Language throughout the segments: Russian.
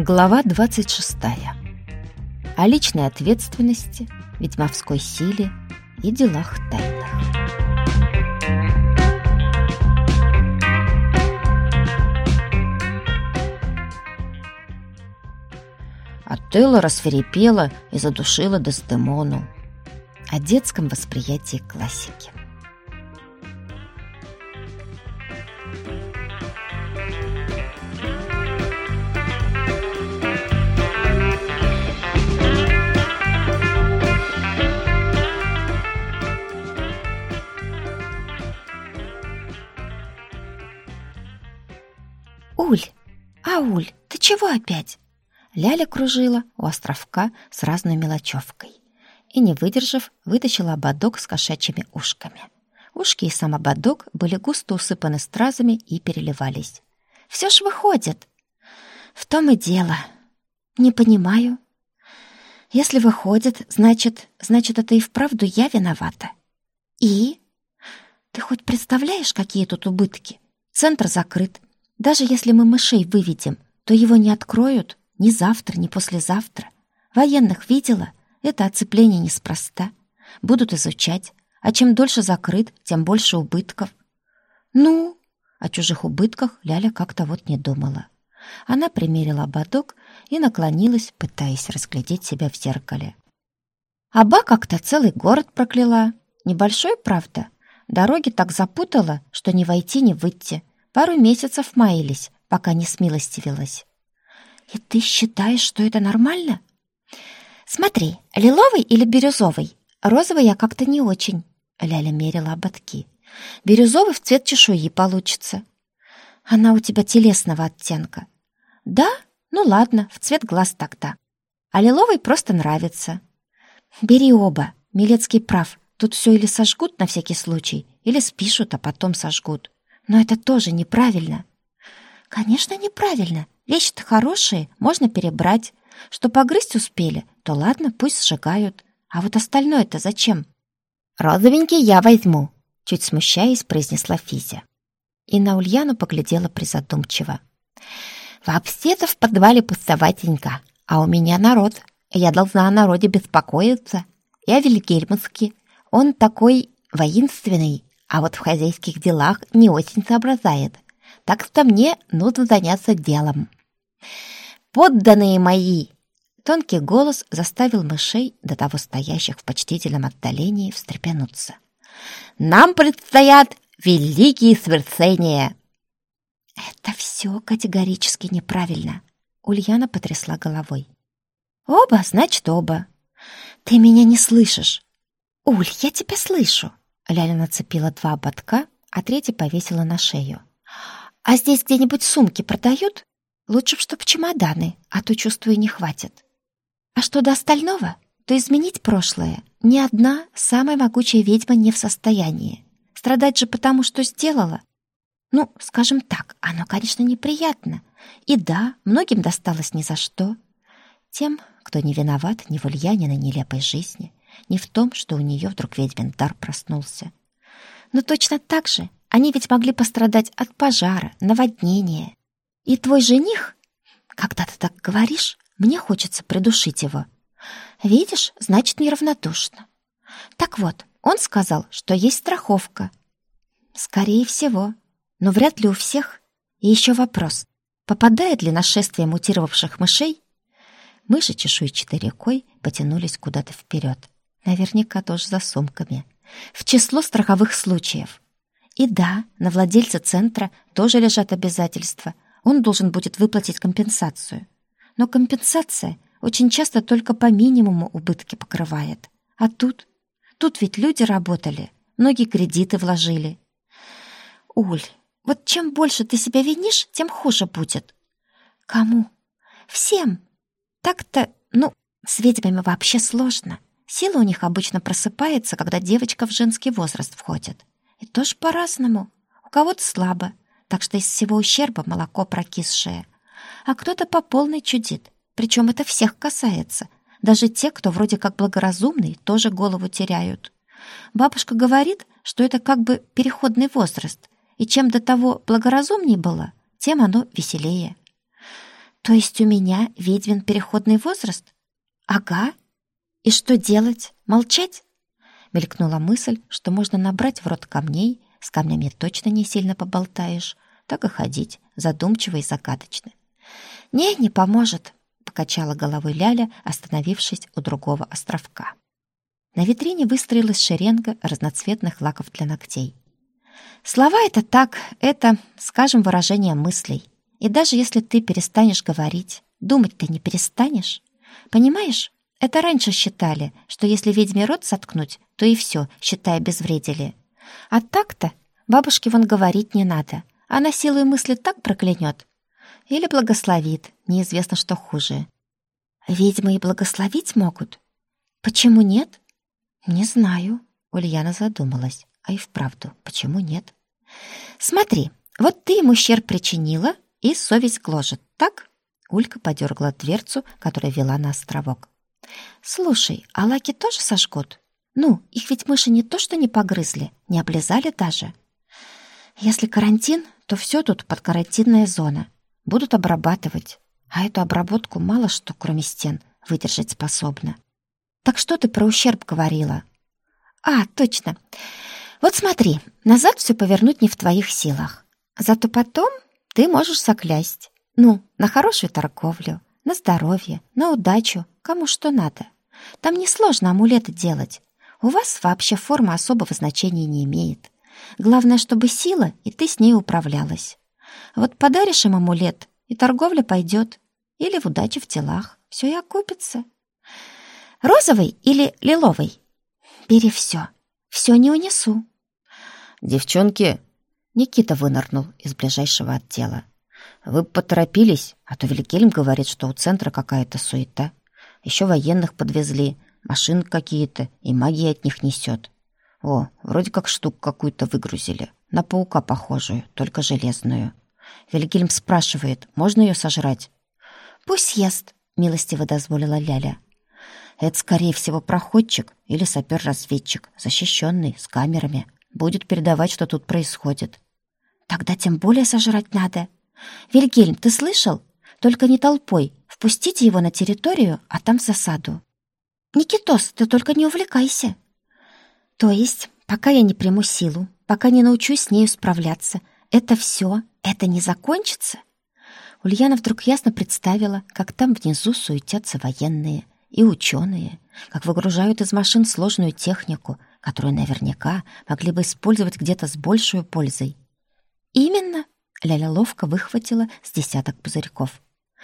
Глава 26. О личной ответственности, ведьмовской силе и делах тайных. Отелло рассвирепела и задушила Дездемону. О детском восприятии классики. Уль, ты чего опять?» Ляля кружила у островка с разной мелочевкой и, не выдержав, вытащила ободок с кошачьими ушками. Ушки и сам ободок были густо усыпаны стразами и переливались. «Все ж выходит». «В том и дело». «Не понимаю». «Если выходит, значит, это и вправду я виновата». «И?» «Ты хоть представляешь, какие тут убытки? Центр закрыт. Даже если мы мышей выведем, то его не откроют ни завтра, ни послезавтра. Военных видела? Это оцепление неспроста. Будут изучать. А чем дольше закрыт, тем больше убытков». «Ну?» О чужих убытках Ляля как-то вот не думала. Она примерила ободок и наклонилась, пытаясь разглядеть себя в зеркале. Аба как-то целый город прокляла. Небольшой, правда. Дороги так запутала, что ни войти, ни выйти. Пару месяцев маялись, пока не смилостивилась. «И ты считаешь, что это нормально?» «Смотри, лиловый или бирюзовый? Розовый я как-то не очень». Ляля мерила ободки. «Бирюзовый в цвет чешуи получится». «Она у тебя телесного оттенка». «Да? Ну ладно, в цвет глаз тогда. А лиловый просто нравится». «Бери оба, Милецкий прав. Тут все или сожгут на всякий случай, или спишут, а потом сожгут. Но это тоже неправильно». «Конечно, неправильно. Вещи-то хорошие, можно перебрать. Что погрызть успели, то ладно, пусть сжигают. А вот остальное-то зачем?» «Розовенький я возьму», — чуть смущаясь, произнесла Физя. И на Ульяну поглядела призадумчиво. «Вообще-то в подвале пустоватенько, а у меня народ. Я должна о народе беспокоиться. Я Вильгельмовский. Он такой воинственный, а вот в хозяйских делах не очень соображает. Так что мне нужно заняться делом. Подданные мои!» Тонкий голос заставил мышей, до того стоящих в почтительном отдалении, встрепенуться. «Нам предстоят великие свершения!» «Это все категорически неправильно!» Ульяна потрясла головой. «Оба, значит, оба!» «Ты меня не слышишь!» «Уль, я тебя слышу!» Ляля нацепила 2 ободка, а 3 повесила на шею. «А здесь где-нибудь сумки продают? Лучше, чтоб чемоданы, а то, чувствую, не хватит. А что до остального, то изменить прошлое ни одна самая могучая ведьма не в состоянии. Страдать же потому, что сделала. Ну, скажем так, оно, конечно, неприятно. И да, многим досталось ни за что. Тем, кто не виноват ни в Ульяниной нелепой жизни, ни в том, что у нее вдруг ведьмин дар проснулся. Но точно так же они ведь могли пострадать от пожара, наводнения. И твой жених, когда ты так говоришь, мне хочется придушить его. Видишь, значит, неравнодушно. Так вот, он сказал, что есть страховка. Скорее всего, но вряд ли у всех. И еще вопрос, попадает ли нашествие мутировавших мышей? Мыши чешуйчатой рекой потянулись куда-то вперед. Наверняка тоже за сумками. В число страховых случаев. И да, на владельца центра тоже лежат обязательства. Он должен будет выплатить компенсацию. Но компенсация очень часто только по минимуму убытки покрывает. А тут ведь люди работали, многие кредиты вложили. Уль, вот чем больше ты себя винишь, тем хуже будет. Кому? Всем. Так-то, с ведьмами вообще сложно. Сила у них обычно просыпается, когда девочка в женский возраст входит. И тоже по-разному. У кого-то слабо, так что из всего ущерба молоко прокисшее. А кто-то по полной чудит. Причем это всех касается. Даже те, кто вроде как благоразумный, тоже голову теряют. Бабушка говорит, что это как бы переходный возраст, и чем до того благоразумней было, тем оно веселее. То есть у меня ведьмин переходный возраст? Ага. И что делать? Молчать? Мелькнула мысль, что можно набрать в рот камней, с камнями точно не сильно поболтаешь, так и ходить, задумчиво и загадочно. Не поможет», — покачала головой Ляля, остановившись у другого островка. На витрине выстроилась шеренга разноцветных лаков для ногтей. «Слова — это так, это, скажем, выражение мыслей. И даже если ты перестанешь говорить, думать ты не перестанешь. Понимаешь, это раньше считали, что если ведьме рот заткнуть, то и все, считай, обезвредили. А так-то бабушке вон говорить не надо. Она силой мысли так проклянет. Или благословит, неизвестно, что хуже. Ведьмы и благословить могут? Почему нет? Не знаю. Ульяна задумалась. А и вправду, почему нет? Смотри, вот ты ему ущерб причинила, и совесть гложет, так? Улька подергала дверцу, которая вела на островок. Слушай, а лаки тоже сожгут? Ну, их ведь мыши не то что не погрызли, не облизали даже. Если карантин, то все тут подкарантинная зона. Будут обрабатывать. А эту обработку мало что, кроме стен, выдержать способна. Так что ты про ущерб говорила? А, точно. Вот смотри, назад все повернуть не в твоих силах. Зато потом ты можешь заклясть. Ну, на хорошую торговлю, на здоровье, на удачу, кому что надо. Там несложно амулеты делать. У вас вообще форма особого значения не имеет. Главное, чтобы сила, и ты с ней управлялась. Вот подаришь им амулет, и торговля пойдет. Или в удаче в делах. Все и окупится. Розовый или лиловый? Бери все. Все не унесу. «Девчонки!» Никита вынырнул из ближайшего отдела. «Вы поторопились, а то Вильгельм говорит, что у центра какая-то суета. Еще военных подвезли, машин какие-то, и магия от них несет. О, вроде как штуку какую-то выгрузили, на паука похожую, только железную. Вильгельм спрашивает, можно ее сожрать?» «Пусть съест», — милостиво дозволила Ляля. «Это, скорее всего, проходчик или сапер-разведчик, защищенный, с камерами. Будет передавать, что тут происходит». «Тогда тем более сожрать надо. Вильгельм, ты слышал? Только не толпой. Впустите его на территорию, а там в засаду. Никитос, ты только не увлекайся. То есть, пока я не приму силу, пока не научусь с нею справляться, это все, это не закончится?» Ульяна вдруг ясно представила, как там внизу суетятся военные и ученые, как выгружают из машин сложную технику, которую наверняка могли бы использовать где-то с большей пользой. «Именно!» — Ляля ловко выхватила с десяток пузырьков.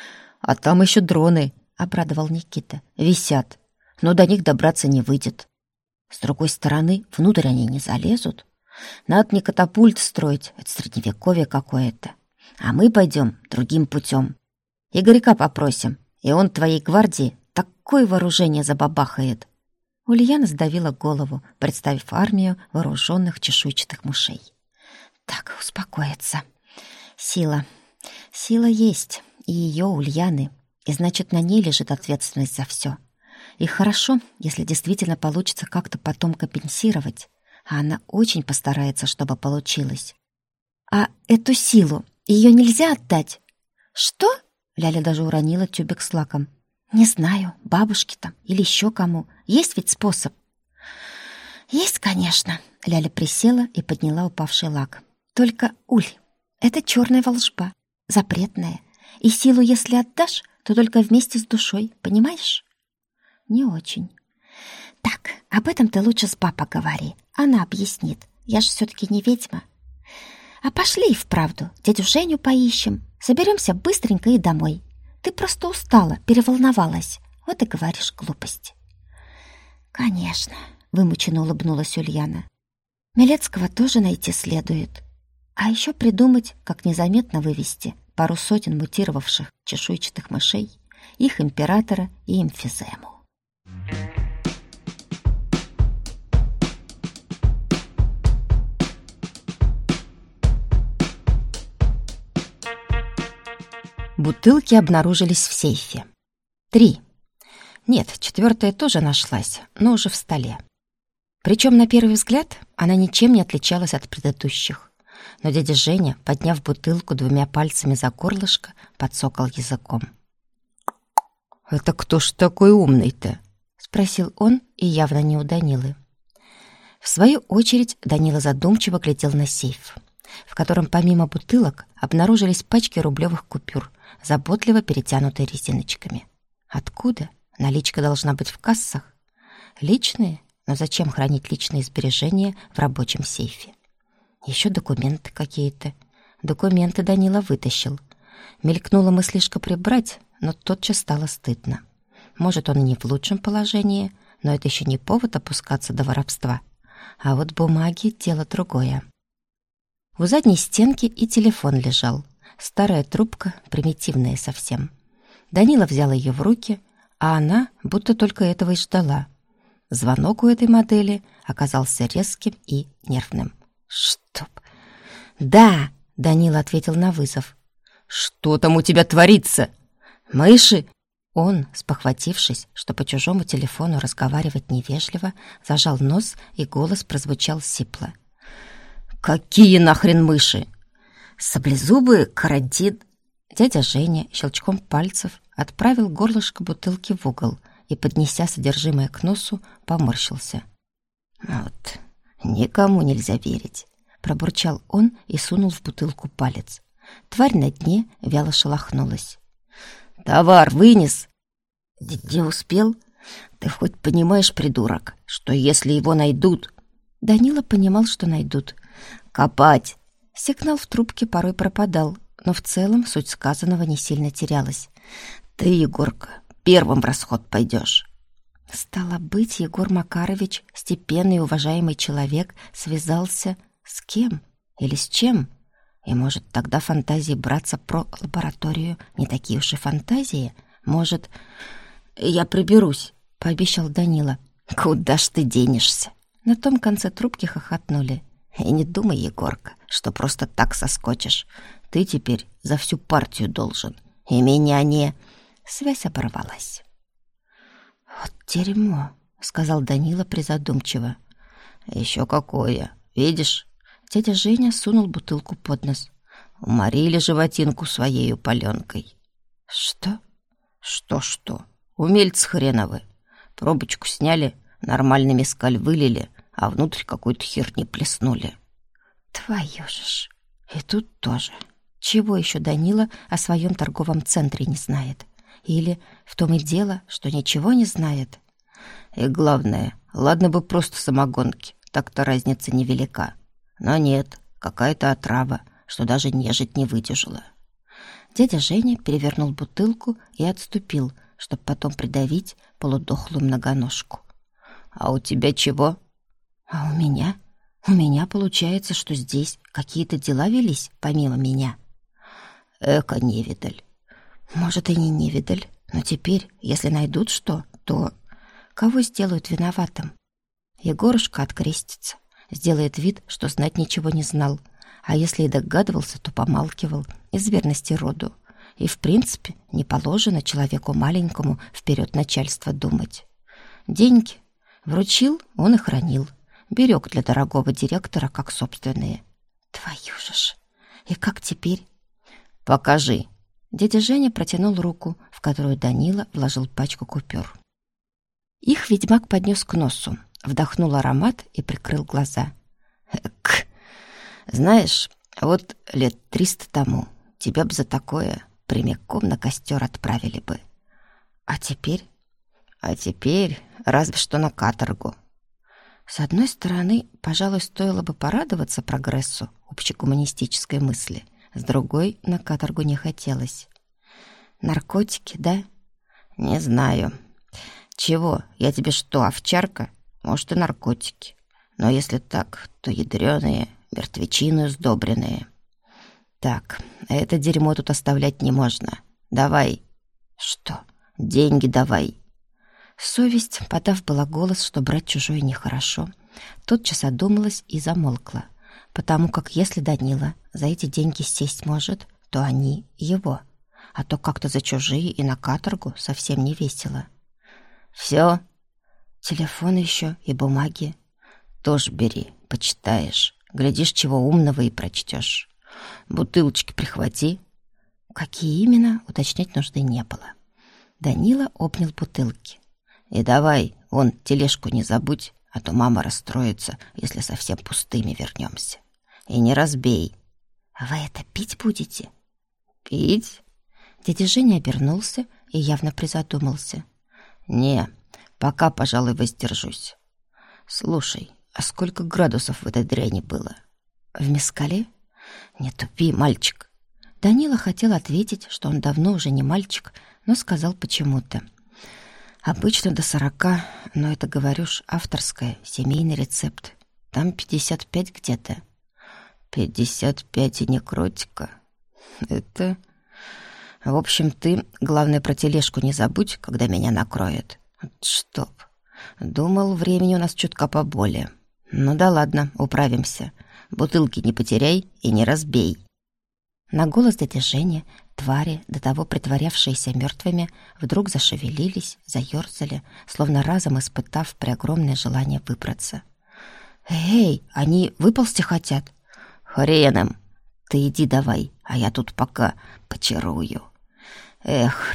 «А там еще дроны!» — обрадовал Никита. «Висят, но до них добраться не выйдет. С другой стороны, внутрь они не залезут. Надо не катапульт строить, это средневековье какое-то. А мы пойдем другим путем. Игорька попросим, и он твоей гвардии такое вооружение забабахает». Ульяна сдавила голову, представив армию вооруженных чешуйчатых мышей. «Так, успокоиться. Сила. Сила есть, и ее Ульяны, и значит, на ней лежит ответственность за все. И хорошо, если действительно получится как-то потом компенсировать, а она очень постарается, чтобы получилось. А эту силу, ее нельзя отдать?» «Что?» — Ляля даже уронила тюбик с лаком. «Не знаю, бабушке там или еще кому. Есть ведь способ?» «Есть, конечно». Ляля присела и подняла упавший лак. «Только, Уль, это черная волшба, запретная. И силу, если отдашь, то только вместе с душой, понимаешь?» «Не очень». «Так, об этом ты лучше с папой говори. Она объяснит. Я же все-таки не ведьма. А пошли и вправду, дядю Женю поищем. Соберемся быстренько и домой. Ты просто устала, переволновалась. Вот и говоришь глупости». «Конечно», — вымученно улыбнулась Ульяна. «Милецкого тоже найти следует. А еще придумать, как незаметно вывести пару сотен мутировавших чешуйчатых мышей, их императора и эмфизему». Бутылки обнаружились в сейфе. 3. Нет, 4-я тоже нашлась, но уже в столе. Причем, на первый взгляд, она ничем не отличалась от предыдущих. но дядя Женя, подняв бутылку 2 пальцами за горлышко, подсокал языком. «Это кто ж такой умный-то?» — спросил он, и явно не у Данилы. В свою очередь Данила задумчиво глядел на сейф, в котором помимо бутылок обнаружились пачки рублевых купюр, заботливо перетянутые резиночками. Откуда? Наличка должна быть в кассах. Личные? Но зачем хранить личные сбережения в рабочем сейфе? Еще документы какие-то. Документы Данила вытащил. Мелькнула мыслишка прибрать, но тотчас стало стыдно. Может, он и не в лучшем положении, но это еще не повод опускаться до воровства. А вот бумаги — дело другое. У задней стенки и телефон лежал. Старая трубка, примитивная совсем. Данила взял ее в руки, а она будто только этого и ждала. Звонок у этой модели оказался резким и нервным. «Чтоб...» «Да!» — Данила ответил на вызов. «Что там у тебя творится? Мыши?» Он, спохватившись, что по чужому телефону разговаривать невежливо, зажал нос, и голос прозвучал сипло. «Какие нахрен мыши?» «Саблезубые, карантин...» Дядя Женя щелчком пальцев отправил горлышко бутылки в угол и, поднеся содержимое к носу, поморщился. «Вот, никому нельзя верить», — пробурчал он и сунул в бутылку палец. Тварь на дне вяло шелохнулась. «Товар вынес!» «Не успел? Ты хоть понимаешь, придурок, что если его найдут...» Данила понимал, что найдут. «Копать!» Сигнал в трубке порой пропадал, но в целом суть сказанного не сильно терялась. «Ты, Егорка, первым в расход пойдешь». Стало быть, Егор Макарович, степенный и уважаемый человек, связался с кем или с чем? И, может, тогда фантазии братца про лабораторию не такие уж и фантазии? Может... «Я приберусь», — пообещал Данила. «Куда ж ты денешься?» На том конце трубки хохотнули. «И не думай, Егорка, что просто так соскочишь. Ты теперь за всю партию должен. И меня не...» Связь оборвалась. «Вот дерьмо», — сказал Данила призадумчиво. «Еще какое. Видишь?» Дядя Женя сунул бутылку под нос. «Уморили животинку своею паленкой». «Что?» «Что-что? Умельцы хреновы. Пробочку сняли, нормальный мескаль вылили, а внутрь какой-то херни плеснули». «Твою же ж! И тут тоже. Чего еще Данила о своем торговом центре не знает? Или в том и дело, что ничего не знает?» «И главное, ладно бы просто самогонки, так-то разница невелика. Но нет, какая-то отрава, что даже нежить не выдержала». Дядя Женя перевернул бутылку и отступил, чтобы потом придавить полудохлую многоножку. «А у тебя чего?» «А у меня? У меня получается, что здесь какие-то дела велись помимо меня». «Эка невидаль». «Может, и не невидаль, но теперь, если найдут что, то кого сделают виноватым?» Егорушка открестится, сделает вид, что знать ничего не знал, а если и догадывался, то помалкивал из верности роду. И, в принципе, не положено человеку маленькому вперед начальства думать. Деньги вручил, он и хранил, берег для дорогого директора как собственные. Твою же ж! И как теперь? «Покажи!» Дядя Женя протянул руку, в которую Данила вложил пачку купюр. Их ведьмак поднес к носу, вдохнул аромат и прикрыл глаза. «Эк! Знаешь, вот лет 300 тому тебя б за такое прямиком на костер отправили бы. А теперь? А теперь разве что на каторгу». С одной стороны, пожалуй, стоило бы порадоваться прогрессу общекоммунистической мысли, с другой, на каторгу не хотелось. «Наркотики, да?» «Не знаю. Чего? Я тебе что, овчарка? Может, и наркотики. Но если так, то ядреные, мертвечины сдобренные. Так, это дерьмо тут оставлять не можно. Давай». «Что?» «Деньги давай». Совесть, подав была голос, что брать чужое нехорошо, тотчас одумалась и замолкла, потому как если Данила за эти деньги сесть может, то они его, а то как-то за чужие и на каторгу совсем не весело. «Все?» «Телефон еще и бумаги». «Тоже бери, почитаешь. Глядишь, чего умного и прочтешь. Бутылочки прихвати». Какие именно, уточнять нужды не было. Данила обнял бутылки. «И давай, вон, тележку не забудь, а то мама расстроится, если совсем пустыми вернемся. И не разбей». «Вы это пить будете?» «Пить?» Дядя Женя обернулся и явно призадумался. «Не, пока, пожалуй, воздержусь. Слушай, а сколько градусов в этой дряни было?» «В мескале?» «Не тупи, мальчик». Данила хотел ответить, что он давно уже не мальчик, но сказал почему-то. «Обычно до 40, но это, говоришь, авторское, семейный рецепт. Там 55 где-то». 55 и некротика. Это... В общем, ты, главное, про тележку не забудь, когда меня накроет. Чтоб. Думал, времени у нас чутка поболее. Ну да ладно, управимся. Бутылки не потеряй и не разбей». На голос дяди Жени твари, до того притворявшиеся мертвыми, вдруг зашевелились, заерзали, словно разом испытав преогромное желание выбраться. «Эй, они выползти хотят!» «Хрен им! Ты иди давай, а я тут пока почарую». Эх,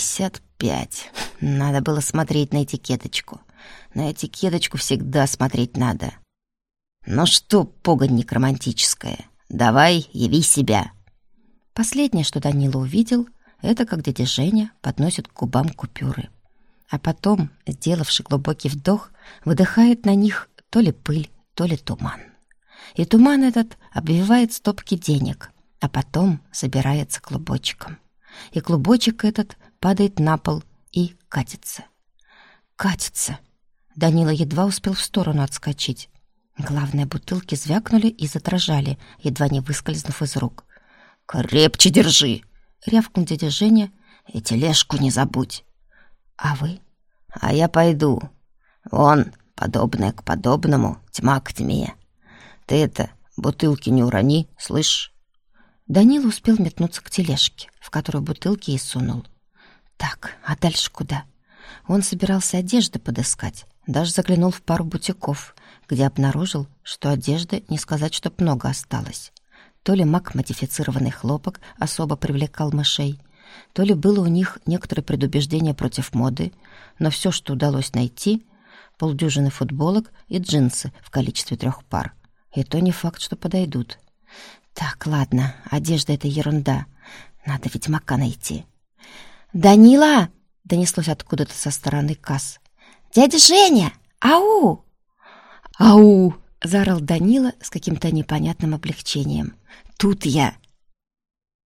55. Надо было смотреть на этикеточку. На этикеточку всегда смотреть надо. Ну что, погонник романтическая, давай, яви себя. Последнее, что Данила увидел, это как дядя Женя подносит к губам купюры. А потом, сделавши глубокий вдох, выдыхает на них то ли пыль, то ли туман. И туман этот обвивает стопки денег, а потом собирается клубочком. И клубочек этот падает на пол и катится. Катится. Данила едва успел в сторону отскочить. Главное, бутылки звякнули и задрожали, едва не выскользнув из рук. «Крепче держи!» — рявкнул дядя Женя. «И тележку не забудь!» «А вы?» «А я пойду. Вон, подобное к подобному, тьма к тьме. Ты это, бутылки не урони, слышь?» Данила успел метнуться к тележке, в которую бутылки и сунул. Так, а дальше куда? Он собирался одежды подыскать, даже заглянул в пару бутиков, где обнаружил, что одежды не сказать, чтоб много осталось. То ли маг-модифицированный хлопок особо привлекал мышей, то ли было у них некоторое предубеждение против моды, но все, что удалось найти, полдюжины футболок и джинсы в количестве 3 пар. И то не факт, что подойдут. Так, ладно, одежда — это ерунда. Надо ведьмака найти. «Данила!» — донеслось откуда-то со стороны касс. «Дядя Женя! Ау!» «Ау!» — заорал Данила с каким-то непонятным облегчением. «Тут я!